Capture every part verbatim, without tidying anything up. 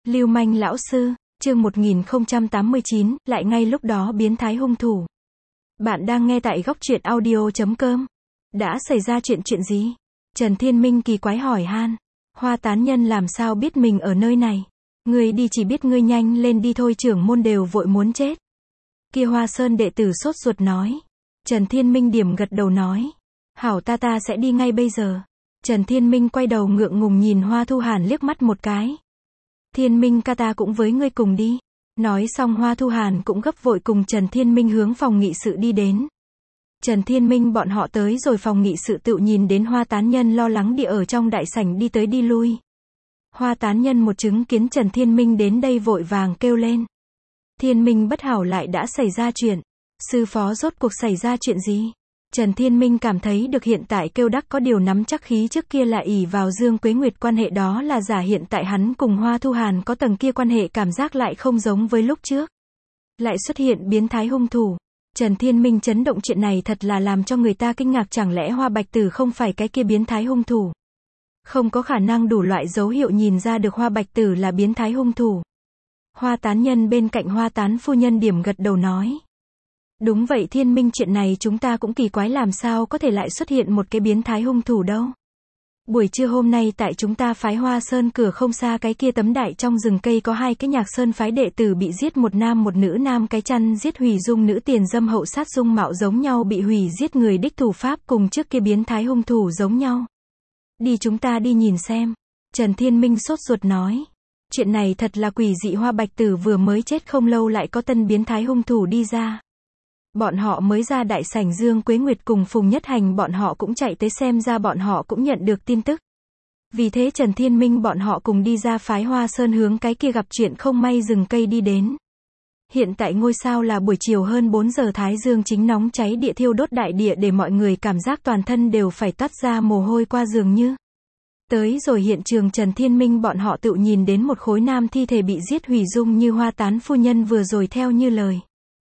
Lưu manh lão sư, chương một nghìn không trăm tám mươi chín, lại ngay lúc đó biến thái hung thủ. Bạn đang nghe tại góc truyện audio chấm com. Đã xảy ra chuyện chuyện gì? Trần Thiên Minh kỳ quái hỏi han. Hoa tán nhân làm sao biết mình ở nơi này? Ngươi đi chỉ biết ngươi nhanh lên đi thôi, trưởng môn đều vội muốn chết. Kia Hoa Sơn đệ tử sốt ruột nói. Trần Thiên Minh điểm gật đầu nói. Hảo, ta ta sẽ đi ngay bây giờ. Trần Thiên Minh quay đầu ngượng ngùng nhìn Hoa Thu Hàn liếc mắt một cái. Thiên Minh ca, ta cũng với ngươi cùng đi. Nói xong Hoa Thu Hàn cũng gấp vội cùng Trần Thiên Minh hướng phòng nghị sự đi đến. Trần Thiên Minh bọn họ tới rồi phòng nghị sự tự nhìn đến Hoa tán nhân lo lắng địa ở trong đại sảnh đi tới đi lui. Hoa tán nhân một chứng kiến Trần Thiên Minh đến đây vội vàng kêu lên. Thiên Minh bất hảo, lại đã xảy ra chuyện. Sư phó, rốt cuộc xảy ra chuyện gì? Trần Thiên Minh cảm thấy được hiện tại kêu đắc có điều nắm chắc khí, trước kia là ỷ vào Dương Quế Nguyệt quan hệ đó là giả, hiện tại hắn cùng Hoa Thu Hàn có tầng kia quan hệ cảm giác lại không giống với lúc trước. Lại xuất hiện biến thái hung thủ. Trần Thiên Minh chấn động, chuyện này thật là làm cho người ta kinh ngạc, chẳng lẽ Hoa Bạch Tử không phải cái kia biến thái hung thủ? Không có khả năng, đủ loại dấu hiệu nhìn ra được Hoa Bạch Tử là biến thái hung thủ. Hoa tán nhân bên cạnh Hoa tán phu nhân điểm gật đầu nói. Đúng vậy Thiên Minh, chuyện này chúng ta cũng kỳ quái, làm sao có thể lại xuất hiện một cái biến thái hung thủ đâu. Buổi trưa hôm nay tại chúng ta phái Hoa Sơn cửa không xa cái kia tấm đại trong rừng cây có hai cái Nhạc Sơn phái đệ tử bị giết, một nam một nữ, nam cái chăn giết hủy dung, nữ tiền dâm hậu sát, dung mạo giống nhau, bị hủy giết người đích thủ pháp cùng trước kia biến thái hung thủ giống nhau. Đi, chúng ta đi nhìn xem. Trần Thiên Minh sốt ruột nói. Chuyện này thật là quỷ dị, Hoa Bạch Tử vừa mới chết không lâu lại có tân biến thái hung thủ đi ra. Bọn họ mới ra đại sảnh, Dương Quế Nguyệt cùng Phùng Nhất Hành bọn họ cũng chạy tới, xem ra bọn họ cũng nhận được tin tức. Vì thế Trần Thiên Minh bọn họ cùng đi ra phái Hoa Sơn hướng cái kia gặp chuyện không may rừng cây đi đến. Hiện tại ngôi sao là buổi chiều hơn bốn giờ, thái dương chính nóng cháy địa thiêu đốt đại địa, để mọi người cảm giác toàn thân đều phải toát ra mồ hôi qua dường như. Tới rồi hiện trường, Trần Thiên Minh bọn họ tự nhìn đến một khối nam thi thể bị giết hủy dung như Hoa tán phu nhân vừa rồi theo như lời.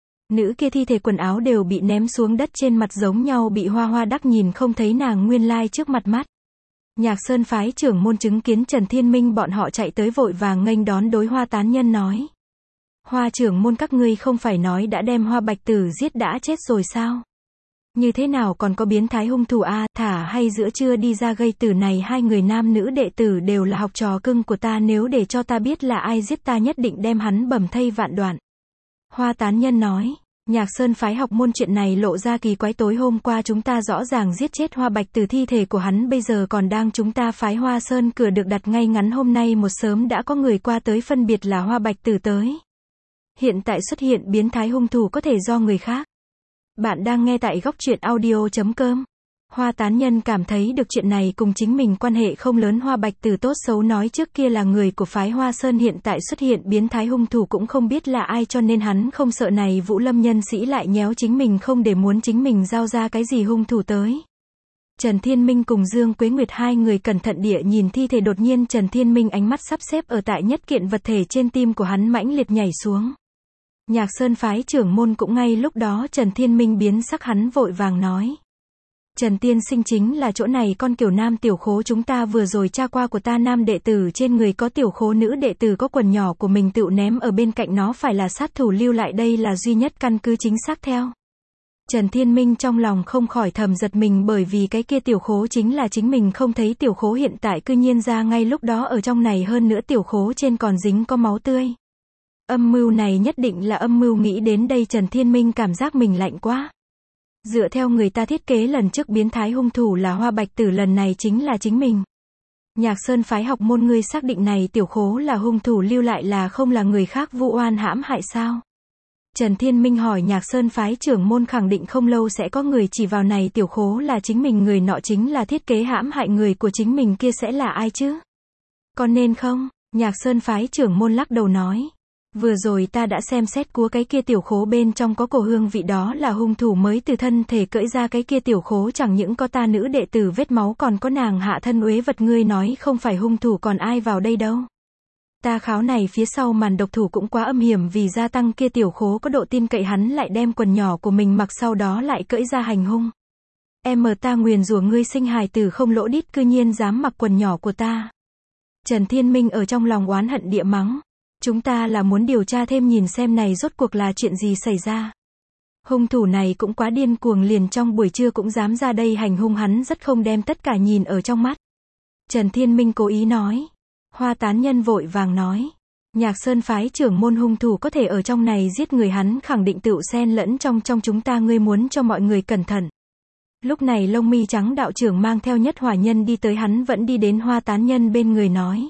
Nữ kia thi thể quần áo đều bị ném xuống đất, trên mặt giống nhau bị Hoa Hoa đắc nhìn không thấy nàng nguyên lai trước mặt mắt. Nhạc Sơn phái trưởng môn chứng kiến Trần Thiên Minh bọn họ chạy tới vội vàng nghênh đón, đối Hoa tán nhân nói. Hoa trưởng môn, các ngươi không phải nói đã đem Hoa Bạch Tử giết đã chết rồi sao? Như thế nào còn có biến thái hung thủ a? Thả hay giữa trưa đi ra gây tử này hai người nam nữ đệ tử đều là học trò cưng của ta, nếu để cho ta biết là ai giết, ta nhất định đem hắn bầm thây vạn đoạn. Hoa tán nhân nói. Nhạc Sơn phái học môn, chuyện này lộ ra kỳ quái, tối hôm qua chúng ta rõ ràng giết chết Hoa Bạch Tử, thi thể của hắn bây giờ còn đang chúng ta phái Hoa Sơn cửa được đặt ngay ngắn, hôm nay một sớm đã có người qua tới phân biệt là Hoa Bạch Tử tới. Hiện tại xuất hiện biến thái hung thủ có thể do người khác. Bạn đang nghe tại góc truyện audio chấm com. Hoa tán nhân cảm thấy được chuyện này cùng chính mình quan hệ không lớn. Hoa Bạch Tử tốt xấu nói trước kia là người của phái Hoa Sơn, hiện tại xuất hiện biến thái hung thủ cũng không biết là ai, cho nên hắn không sợ này Vũ Lâm nhân sĩ lại nhéo chính mình, không để muốn chính mình giao ra cái gì hung thủ tới. Trần Thiên Minh cùng Dương Quế Nguyệt hai người cẩn thận địa nhìn thi thể, đột nhiên Trần Thiên Minh ánh mắt sắp xếp ở tại nhất kiện vật thể trên, tim của hắn mãnh liệt nhảy xuống. Nhạc Sơn phái trưởng môn cũng ngay lúc đó Trần Thiên Minh biến sắc, hắn vội vàng nói. Trần tiên sinh, chính là chỗ này con kiểu nam tiểu khố chúng ta vừa rồi tra qua, của ta nam đệ tử trên người có tiểu khố, nữ đệ tử có quần nhỏ của mình tự ném ở bên cạnh, nó phải là sát thủ lưu lại, đây là duy nhất căn cứ chính xác theo. Trần Thiên Minh trong lòng không khỏi thầm giật mình, bởi vì cái kia tiểu khố chính là chính mình không thấy tiểu khố, hiện tại cư nhiên ra ngay lúc đó ở trong này, hơn nữa tiểu khố trên còn dính có máu tươi. Âm mưu này nhất định là âm mưu, nghĩ đến đây Trần Thiên Minh cảm giác mình lạnh quá. Dựa theo người ta thiết kế, lần trước biến thái hung thủ là Hoa Bạch Tử, lần này chính là chính mình. Nhạc Sơn phái học môn, ngươi xác định này tiểu khố là hung thủ lưu lại, là không là người khác vu oan hãm hại sao? Trần Thiên Minh hỏi. Nhạc Sơn phái trưởng môn khẳng định không lâu sẽ có người chỉ vào này tiểu khố là chính mình, người nọ chính là thiết kế hãm hại người của chính mình, kia sẽ là ai chứ? Còn nên không? Nhạc Sơn phái trưởng môn lắc đầu nói. Vừa rồi ta đã xem xét của cái kia tiểu khố bên trong có cổ hương vị, đó là hung thủ mới từ thân thể cởi ra cái kia tiểu khố, chẳng những có ta nữ đệ tử vết máu, còn có nàng hạ thân uế vật, ngươi nói không phải hung thủ còn ai vào đây đâu. Ta kháo này phía sau màn độc thủ cũng quá âm hiểm, vì gia tăng kia tiểu khố có độ tin cậy, hắn lại đem quần nhỏ của mình mặc, sau đó lại cởi ra hành hung. Em mờ ta nguyền rủa ngươi sinh hài tử không lỗ đít, cư nhiên dám mặc quần nhỏ của ta. Trần Thiên Minh ở trong lòng oán hận địa mắng. Chúng ta là muốn điều tra thêm nhìn xem này rốt cuộc là chuyện gì xảy ra. Hung thủ này cũng quá điên cuồng, liền trong buổi trưa cũng dám ra đây hành hung, hắn rất không đem tất cả nhìn ở trong mắt. Trần Thiên Minh cố ý nói. Hoa Tán Nhân vội vàng nói. Nhạc Sơn phái trưởng môn hung thủ có thể ở trong này giết người, hắn khẳng định tựu xen lẫn trong trong chúng ta, ngươi muốn cho mọi người cẩn thận. Lúc này lông mi trắng đạo trưởng mang theo Nhất Hỏa Nhân đi tới, hắn vẫn đi đến Hoa Tán Nhân bên người nói.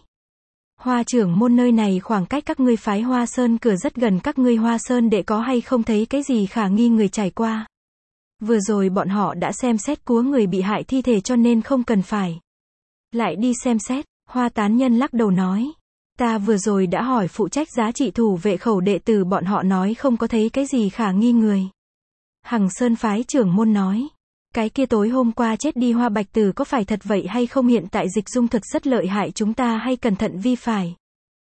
Hoa trưởng môn, nơi này khoảng cách các ngươi phái Hoa Sơn cửa rất gần, các ngươi Hoa Sơn đệ có hay không thấy cái gì khả nghi người trải qua? Vừa rồi bọn họ đã xem xét cúa người bị hại thi thể, cho nên không cần phải lại đi xem xét. Hoa Tán Nhân lắc đầu nói. Ta vừa rồi đã hỏi phụ trách giá trị thủ vệ khẩu đệ tử, bọn họ nói không có thấy cái gì khả nghi người. Hằng Sơn phái trưởng môn nói. Cái kia tối hôm qua chết đi Hoa Bạch Tử có phải thật vậy hay không? Hiện tại dịch dung thực rất lợi hại, chúng ta hay cẩn thận vi phải.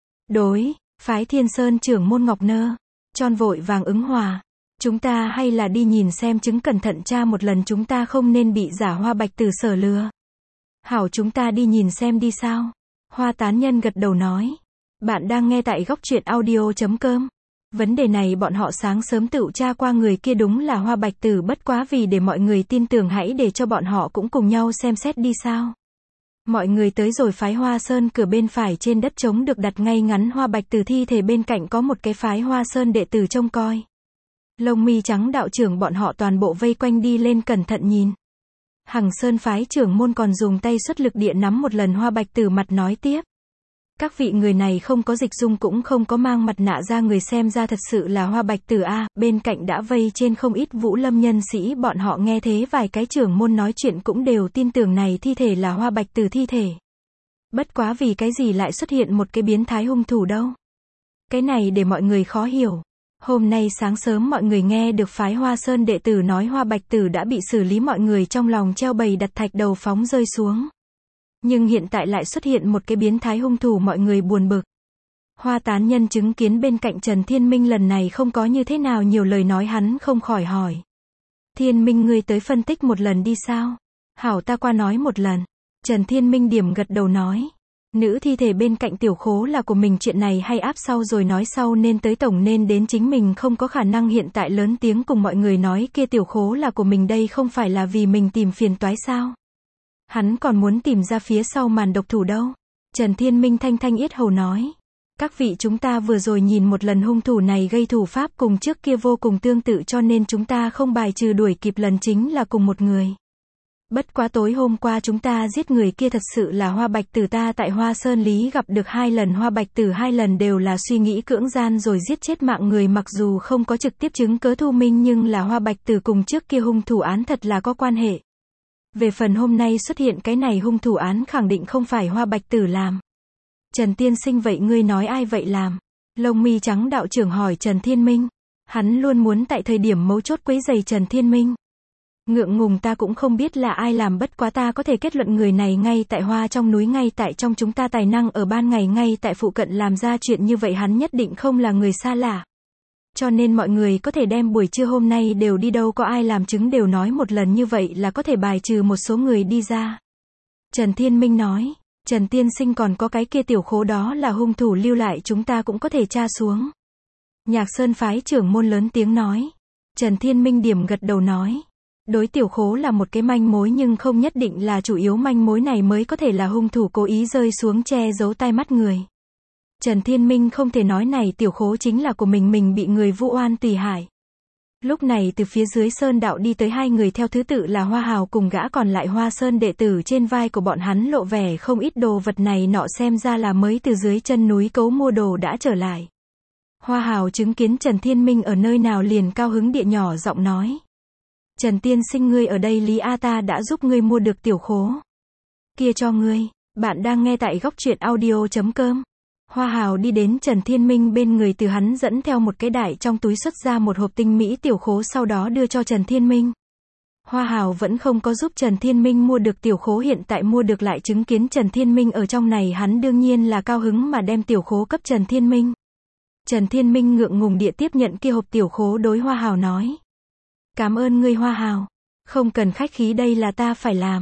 Đối, phái Thiên Sơn trưởng môn Ngọc Nơ. Tròn vội vàng ứng hòa. Chúng ta hay là đi nhìn xem chứng, cẩn thận tra một lần, chúng ta không nên bị giả Hoa Bạch Tử sở lừa. Hảo, chúng ta đi nhìn xem đi sao? Hoa Tán Nhân gật đầu nói. Bạn đang nghe tại góc truyện audio chấm com. Vấn đề này bọn họ sáng sớm tựu tra qua, người kia đúng là Hoa Bạch Tử, bất quá vì để mọi người tin tưởng, hãy để cho bọn họ cũng cùng nhau xem xét đi sao. Mọi người tới rồi, phái Hoa Sơn cửa bên phải trên đất trống được đặt ngay ngắn Hoa Bạch Tử thi thể, bên cạnh có một cái phái Hoa Sơn đệ tử trông coi. Lông mi trắng đạo trưởng bọn họ toàn bộ vây quanh đi lên cẩn thận nhìn. Hằng Sơn phái trưởng môn còn dùng tay xuất lực địa nắm một lần Hoa Bạch Tử mặt nói tiếp. Các vị, người này không có dịch dung cũng không có mang mặt nạ ra người, xem ra thật sự là Hoa Bạch Tử a. Bên cạnh đã vây trên không ít Vũ Lâm nhân sĩ, bọn họ nghe thế vài cái trưởng môn nói chuyện cũng đều tin tưởng này thi thể là Hoa Bạch Tử thi thể. Bất quá vì cái gì lại xuất hiện một cái biến thái hung thủ đâu? Cái này để mọi người khó hiểu. Hôm nay sáng sớm mọi người nghe được phái Hoa Sơn đệ tử nói Hoa Bạch Tử đã bị xử lý, mọi người trong lòng treo bầy đặt thạch đầu phóng rơi xuống. Nhưng hiện tại lại xuất hiện một cái biến thái hung thủ, mọi người buồn bực. Hoa Tán Nhân chứng kiến bên cạnh Trần Thiên Minh lần này không có như thế nào nhiều lời nói, hắn không khỏi hỏi. Thiên Minh, ngươi tới phân tích một lần đi sao? Hảo, ta qua nói một lần. Trần Thiên Minh điểm gật đầu nói. Nữ thi thể bên cạnh tiểu khố là của mình, chuyện này hay áp sau rồi nói sau, nên tới tổng nên đến chính mình, không có khả năng hiện tại lớn tiếng cùng mọi người nói kia tiểu khố là của mình, đây không phải là vì mình tìm phiền toái sao? Hắn còn muốn tìm ra phía sau màn độc thủ đâu. Trần Thiên Minh thanh thanh yết hầu nói. Các vị, chúng ta vừa rồi nhìn một lần hung thủ này gây thủ pháp cùng trước kia vô cùng tương tự, cho nên chúng ta không bài trừ đuổi kịp lần chính là cùng một người. Bất quá tối hôm qua chúng ta giết người kia thật sự là Hoa Bạch Tử, ta tại Hoa Sơn Lý gặp được hai lần Hoa Bạch Tử, hai lần đều là suy nghĩ cưỡng gian rồi giết chết mạng người, mặc dù không có trực tiếp chứng cớ thu minh, nhưng là Hoa Bạch Tử cùng trước kia hung thủ án thật là có quan hệ. Về phần hôm nay xuất hiện cái này hung thủ án khẳng định không phải Hoa Bạch Tử làm. Trần tiên sinh, vậy ngươi nói ai vậy làm? Lông mi trắng đạo trưởng hỏi Trần Thiên Minh. Hắn luôn muốn tại thời điểm mấu chốt quấy rầy Trần Thiên Minh. Ngượng ngùng, ta cũng không biết là ai làm, bất quá ta có thể kết luận người này ngay tại Hoa trong núi, ngay tại trong chúng ta, tài năng ở ban ngày ngay tại phụ cận làm ra chuyện như vậy, hắn nhất định không là người xa lạ. Cho nên mọi người có thể đem buổi trưa hôm nay đều đi đâu có ai làm chứng đều nói một lần, như vậy là có thể bài trừ một số người đi ra. Trần Thiên Minh nói. Trần tiên sinh, còn có cái kia tiểu khố đó là hung thủ lưu lại, chúng ta cũng có thể tra xuống. Nhạc Sơn phái trưởng môn lớn tiếng nói. Trần Thiên Minh điểm gật đầu nói. Đối, tiểu khố là một cái manh mối nhưng không nhất định là chủ yếu, manh mối này mới có thể là hung thủ cố ý rơi xuống che giấu tai mắt người. Trần Thiên Minh không thể nói này tiểu khố chính là của mình, mình bị người vu oan tùy hại. Lúc này từ phía dưới sơn đạo đi tới hai người, theo thứ tự là Hoa Hào cùng gã còn lại Hoa Sơn đệ tử, trên vai của bọn hắn lộ vẻ không ít đồ vật này nọ, xem ra là mới từ dưới chân núi Cấu mua đồ đã trở lại. Hoa Hào chứng kiến Trần Thiên Minh ở nơi nào liền cao hứng địa nhỏ giọng nói. Trần tiên sinh, ngươi ở đây Lý A ta đã giúp ngươi mua được tiểu khố. Kia cho ngươi. Bạn đang nghe tại góc truyện audio chấm com. Hoa Hào đi đến Trần Thiên Minh bên người, từ hắn dẫn theo một cái đại trong túi xuất ra một hộp tinh mỹ tiểu khố, sau đó đưa cho Trần Thiên Minh. Hoa Hào vẫn không có giúp Trần Thiên Minh mua được tiểu khố, hiện tại mua được lại chứng kiến Trần Thiên Minh ở trong này, hắn đương nhiên là cao hứng mà đem tiểu khố cấp Trần Thiên Minh. Trần Thiên Minh ngượng ngùng địa tiếp nhận kia hộp tiểu khố, đối Hoa Hào nói. Cảm ơn ngươi Hoa Hào. Không cần khách khí, đây là ta phải làm.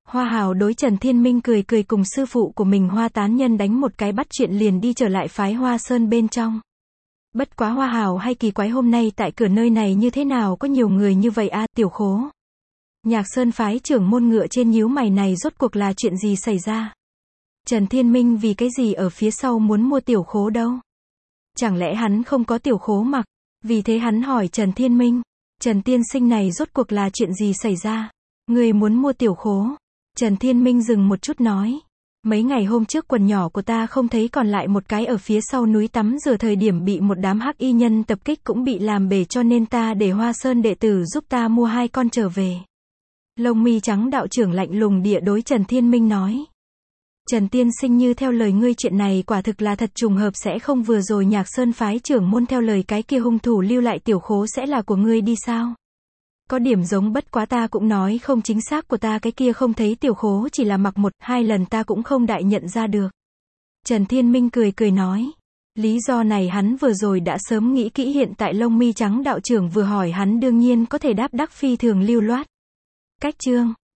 Hoa Hào đối Trần Thiên Minh cười cười cùng sư phụ của mình Hoa Tán Nhân đánh một cái bắt chuyện liền đi trở lại phái Hoa Sơn bên trong. Bất quá Hoa Hào hay kỳ quái hôm nay tại cửa nơi này như thế nào có nhiều người như vậy a, Tiểu Khố. Nhạc Sơn phái trưởng môn ngựa trên nhíu mày này rốt cuộc là chuyện gì xảy ra? Trần Thiên Minh vì cái gì ở phía sau muốn mua Tiểu Khố đâu? Chẳng lẽ hắn không có Tiểu Khố mặc? Vì thế hắn hỏi Trần Thiên Minh, Trần tiên sinh này rốt cuộc là chuyện gì xảy ra? Người muốn mua Tiểu Khố? Trần Thiên Minh dừng một chút nói, mấy ngày hôm trước quần nhỏ của ta không thấy còn lại một cái ở phía sau núi tắm rửa thời điểm bị một đám hắc y nhân tập kích cũng bị làm bể cho nên ta để Hoa Sơn đệ tử giúp ta mua hai con trở về. Lông mi trắng đạo trưởng lạnh lùng địa đối Trần Thiên Minh nói. Trần tiên sinh như theo lời ngươi chuyện này quả thực là thật trùng hợp sẽ không vừa rồi Nhạc Sơn phái trưởng môn theo lời cái kia hung thủ lưu lại Tiểu Khố sẽ là của ngươi đi sao? Có điểm giống bất quá ta cũng nói không chính xác của ta cái kia không thấy Tiểu Khố chỉ là mặc một, hai lần ta cũng không đại nhận ra được. Trần Thiên Minh cười cười nói. Lý do này hắn vừa rồi đã sớm nghĩ kỹ hiện tại lông mi trắng đạo trưởng vừa hỏi hắn đương nhiên có thể đáp đắc phi thường lưu loát. Cách chương